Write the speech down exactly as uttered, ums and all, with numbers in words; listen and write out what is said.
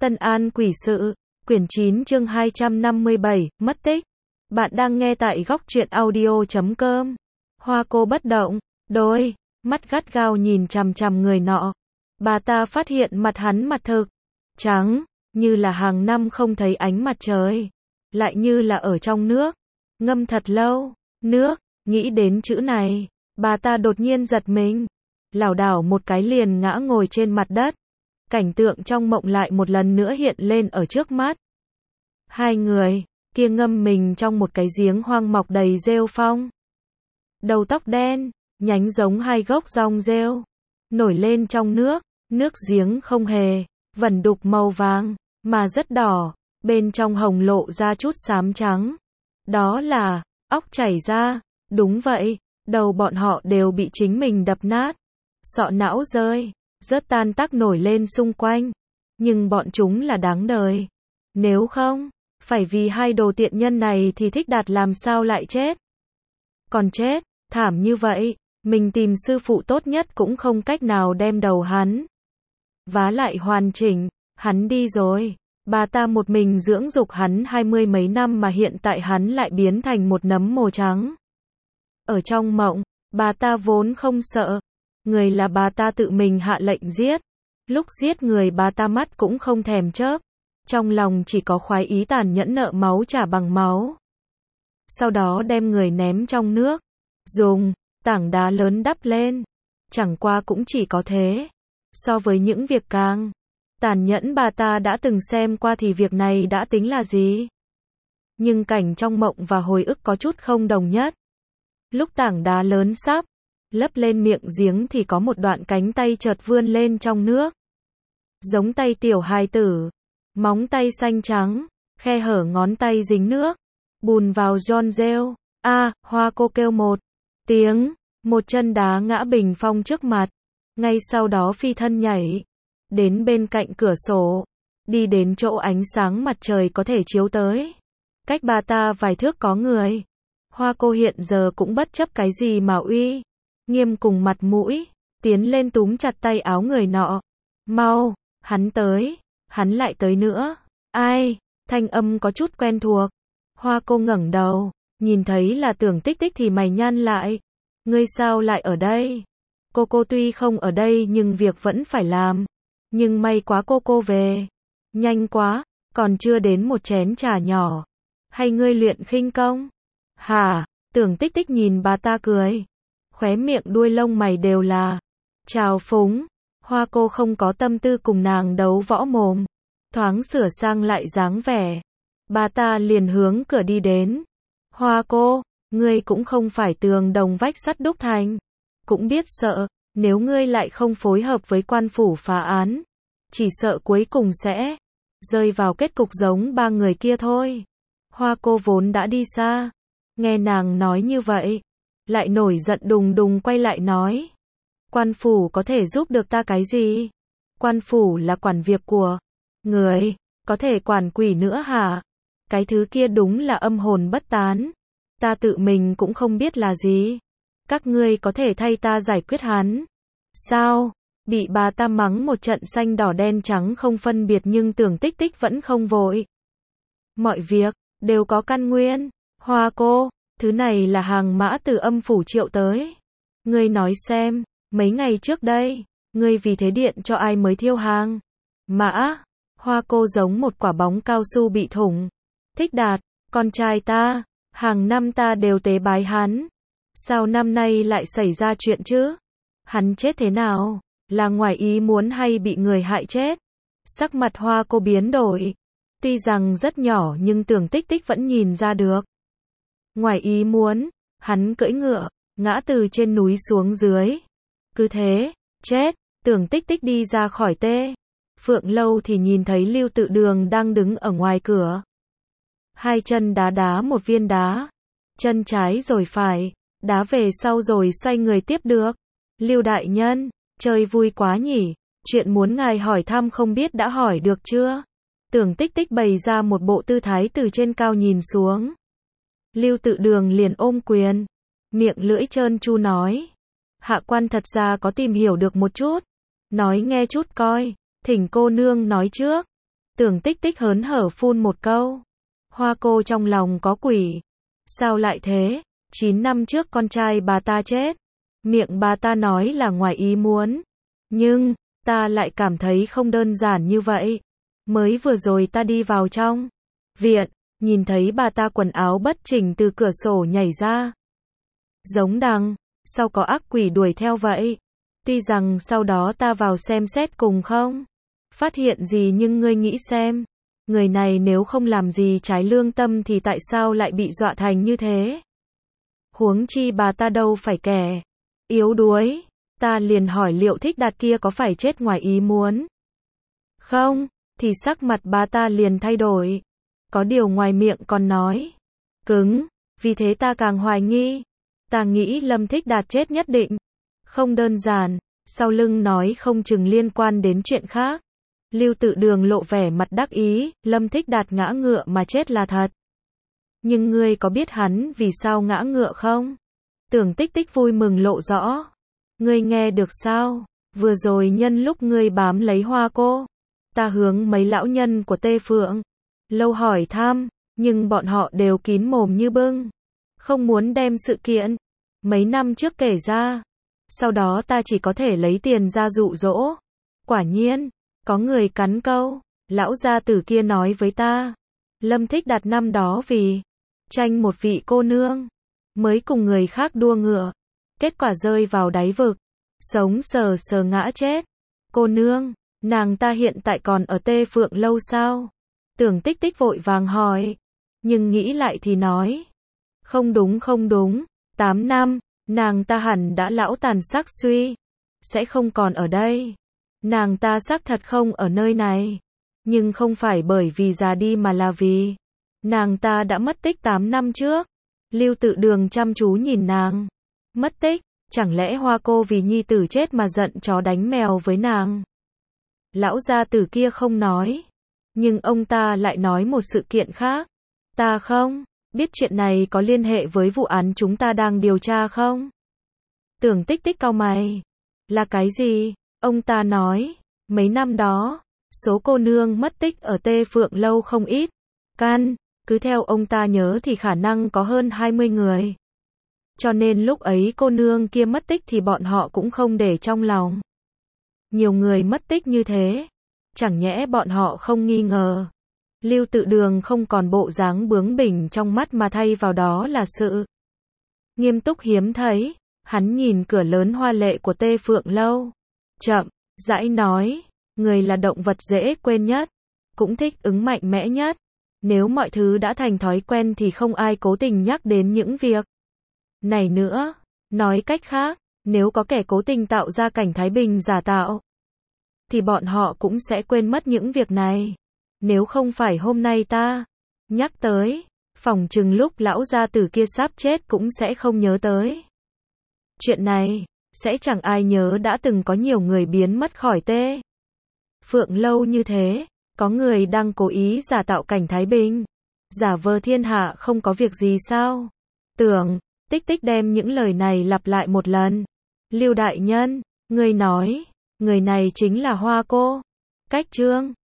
Tân An quỷ sự, quyển chín chương hai trăm năm mươi bảy, mất tích. Bạn đang nghe tại góc truyện audio chấm com. Hoa cô bất động, đôi mắt gắt gao nhìn chằm chằm người nọ. Bà ta phát hiện mặt hắn mặt thực trắng, như là hàng năm không thấy ánh mặt trời, lại như là ở trong nước, ngâm thật lâu. Nước, nghĩ đến chữ này, bà ta đột nhiên giật mình, lảo đảo một cái liền ngã ngồi trên mặt đất. Cảnh tượng trong mộng lại một lần nữa hiện lên ở trước mắt. Hai người kia ngâm mình trong một cái giếng hoang mọc đầy rêu phong. Đầu tóc đen, nhánh giống hai gốc rong rêu, nổi lên trong nước. Nước giếng không hề vẩn đục màu vàng, mà rất đỏ, bên trong hồng lộ ra chút xám trắng. Đó là óc chảy ra. Đúng vậy, đầu bọn họ đều bị chính mình đập nát, sọ não rơi rất tan tác nổi lên xung quanh. Nhưng bọn chúng là đáng đời. Nếu không phải vì hai đồ tiện nhân này thì Thích Đạt làm sao lại chết. Còn chết thảm như vậy, mình tìm sư phụ tốt nhất cũng không cách nào đem đầu hắn vá lại hoàn chỉnh. Hắn đi rồi, bà ta một mình dưỡng dục hắn hai mươi mấy năm mà hiện tại hắn lại biến thành một nấm mồ trắng. Ở trong mộng, bà ta vốn không sợ, người là bà ta tự mình hạ lệnh giết. Lúc giết người bà ta mắt cũng không thèm chớp, trong lòng chỉ có khoái ý tàn nhẫn nợ máu trả bằng máu. Sau đó đem người ném trong nước, dùng tảng đá lớn đắp lên. Chẳng qua cũng chỉ có thế. So với những việc càng tàn nhẫn bà ta đã từng xem qua thì việc này đã tính là gì. Nhưng cảnh trong mộng và hồi ức có chút không đồng nhất. Lúc tảng đá lớn sắp lấp lên miệng giếng thì có một đoạn cánh tay chợt vươn lên trong nước. Giống tay tiểu hài tử, móng tay xanh trắng, khe hở ngón tay dính nước, bùn vào giòn rêu. A, Hoa cô kêu một tiếng, một chân đá ngã bình phong trước mặt. Ngay sau đó phi thân nhảy đến bên cạnh cửa sổ, đi đến chỗ ánh sáng mặt trời có thể chiếu tới. Cách bà ta vài thước có người. Hoa cô hiện giờ cũng bất chấp cái gì mà uy nghiêm cùng mặt mũi, tiến lên túm chặt tay áo người nọ. Mau, hắn tới, hắn lại tới nữa. Ai? Thanh âm có chút quen thuộc. Hoa cô ngẩng đầu, nhìn thấy là Tưởng Tích Tích thì mày nhăn lại. Ngươi sao lại ở đây? Cô cô tuy không ở đây nhưng việc vẫn phải làm. Nhưng may quá cô cô về nhanh quá, còn chưa đến một chén trà nhỏ. Hay ngươi luyện khinh công? Hả? Tưởng Tích Tích nhìn bà ta cười, khóe miệng đuôi lông mày đều là trào phúng. Hoa cô không có tâm tư cùng nàng đấu võ mồm, thoáng sửa sang lại dáng vẻ, bà ta liền hướng cửa đi đến. Hoa cô, ngươi cũng không phải tường đồng vách sắt đúc thành, cũng biết sợ, nếu ngươi lại không phối hợp với quan phủ phá án, chỉ sợ cuối cùng sẽ rơi vào kết cục giống ba người kia thôi. Hoa cô vốn đã đi xa, nghe nàng nói như vậy, lại nổi giận đùng đùng quay lại nói. Quan phủ có thể giúp được ta cái gì? Quan phủ là quản việc của người, có thể quản quỷ nữa hả? Cái thứ kia đúng là âm hồn bất tán. Ta tự mình cũng không biết là gì. Các ngươi có thể thay ta giải quyết hắn. Sao? Bị bà ta mắng một trận xanh đỏ đen trắng không phân biệt nhưng Tưởng Tích Tích vẫn không vội. Mọi việc đều có căn nguyên. Hoa cô, thứ này là hàng mã từ âm phủ triệu tới. Ngươi nói xem, mấy ngày trước đây, ngươi vì thế điện cho ai mới thiêu hàng mã? Hoa cô giống một quả bóng cao su bị thủng. Thích Đạt, con trai ta, hàng năm ta đều tế bái hắn. Sao năm nay lại xảy ra chuyện chứ? Hắn chết thế nào? Là ngoài ý muốn hay bị người hại chết? Sắc mặt Hoa cô biến đổi. Tuy rằng rất nhỏ nhưng Tưởng Tích Tích vẫn nhìn ra được. Ngoài ý muốn, hắn cưỡi ngựa, ngã từ trên núi xuống dưới. Cứ thế, chết. Tưởng Tích Tích đi ra khỏi tê Phượng lâu thì nhìn thấy Lưu Tự Đường đang đứng ở ngoài cửa. Hai chân đá đá một viên đá. Chân trái rồi phải, đá về sau rồi xoay người tiếp được. Lưu đại nhân, chơi vui quá nhỉ, chuyện muốn ngài hỏi thăm không biết đã hỏi được chưa? Tưởng Tích Tích bày ra một bộ tư thái từ trên cao nhìn xuống. Lưu Tự Đường liền ôm quyền, miệng lưỡi trơn tru nói. Hạ quan thật ra có tìm hiểu được một chút. Nói nghe chút coi, thỉnh cô nương nói trước. Tưởng Tích Tích hớn hở phun một câu. Hoa cô trong lòng có quỷ. Sao lại thế? chín năm trước con trai bà ta chết. Miệng bà ta nói là ngoài ý muốn. Nhưng, ta lại cảm thấy không đơn giản như vậy. Mới vừa rồi ta đi vào trong viện, nhìn thấy bà ta quần áo bất chỉnh từ cửa sổ nhảy ra. Giống đằng sau có ác quỷ đuổi theo vậy. Tuy rằng sau đó ta vào xem xét cùng không phát hiện gì, nhưng ngươi nghĩ xem, người này nếu không làm gì trái lương tâm thì tại sao lại bị dọa thành như thế? Huống chi bà ta đâu phải kẻ yếu đuối. Ta liền hỏi liệu Thích Đạt kia có phải chết ngoài ý muốn không, thì sắc mặt bà ta liền thay đổi. Có điều ngoài miệng còn nói cứng, vì thế ta càng hoài nghi. Ta nghĩ Lâm Thích Đạt chết nhất định không đơn giản, sau lưng nói không chừng liên quan đến chuyện khác. Lưu Tự Đường lộ vẻ mặt đắc ý, Lâm Thích Đạt ngã ngựa mà chết là thật. Nhưng ngươi có biết hắn vì sao ngã ngựa không? Tưởng Tích Tích vui mừng lộ rõ. Ngươi nghe được sao? Vừa rồi nhân lúc ngươi bám lấy Hoa cô, ta hướng mấy lão nhân của Tê Phượng Lâu hỏi thăm, nhưng bọn họ đều kín mồm như bưng, không muốn đem sự kiện mấy năm trước kể ra. Sau đó ta chỉ có thể lấy tiền ra dụ dỗ. Quả nhiên, có người cắn câu, lão gia tử kia nói với ta, Lâm Thích Đạt năm đó vì tranh một vị cô nương, mới cùng người khác đua ngựa, kết quả rơi vào đáy vực, sống sờ sờ ngã chết. Cô nương, nàng ta hiện tại còn ở Tê Phượng Lâu sao? Tưởng Tích Tích vội vàng hỏi, nhưng nghĩ lại thì nói, không đúng không đúng, tám năm, nàng ta hẳn đã lão tàn sắc suy, sẽ không còn ở đây. Nàng ta xác thật không ở nơi này, nhưng không phải bởi vì già đi mà là vì nàng ta đã mất tích tám năm trước. Lưu Tự Đường chăm chú nhìn nàng. Mất tích, chẳng lẽ Hoa cô vì nhi tử chết mà giận chó đánh mèo với nàng? Lão gia tử kia không nói, nhưng ông ta lại nói một sự kiện khác. Ta không biết chuyện này có liên hệ với vụ án chúng ta đang điều tra không? Tưởng Tích Tích cau mày. Là cái gì? Ông ta nói, mấy năm đó, số cô nương mất tích ở Tê Phượng Lâu không ít. Căn cứ theo ông ta nhớ thì khả năng có hơn hai mươi người. Cho nên lúc ấy cô nương kia mất tích thì bọn họ cũng không để trong lòng. Nhiều người mất tích như thế, chẳng nhẽ bọn họ không nghi ngờ. Lưu Tự Đường không còn bộ dáng bướng bỉnh trong mắt mà thay vào đó là sự nghiêm túc hiếm thấy. Hắn nhìn cửa lớn hoa lệ của Tê Phượng Lâu, chậm rãi nói, người là động vật dễ quên nhất, cũng thích ứng mạnh mẽ nhất. Nếu mọi thứ đã thành thói quen thì không ai cố tình nhắc đến những việc này nữa. Nói cách khác, nếu có kẻ cố tình tạo ra cảnh Thái Bình giả tạo, thì bọn họ cũng sẽ quên mất những việc này. Nếu không phải hôm nay ta nhắc tới, phỏng chừng lúc lão gia tử kia sắp chết cũng sẽ không nhớ tới. Chuyện này, sẽ chẳng ai nhớ đã từng có nhiều người biến mất khỏi Tê Phượng Lâu như thế. Có người đang cố ý giả tạo cảnh Thái Bình, giả vờ thiên hạ không có việc gì sao? Tưởng Tích Tích đem những lời này lặp lại một lần. Lưu đại nhân, người nói, người này chính là Hoa cô. Cách chương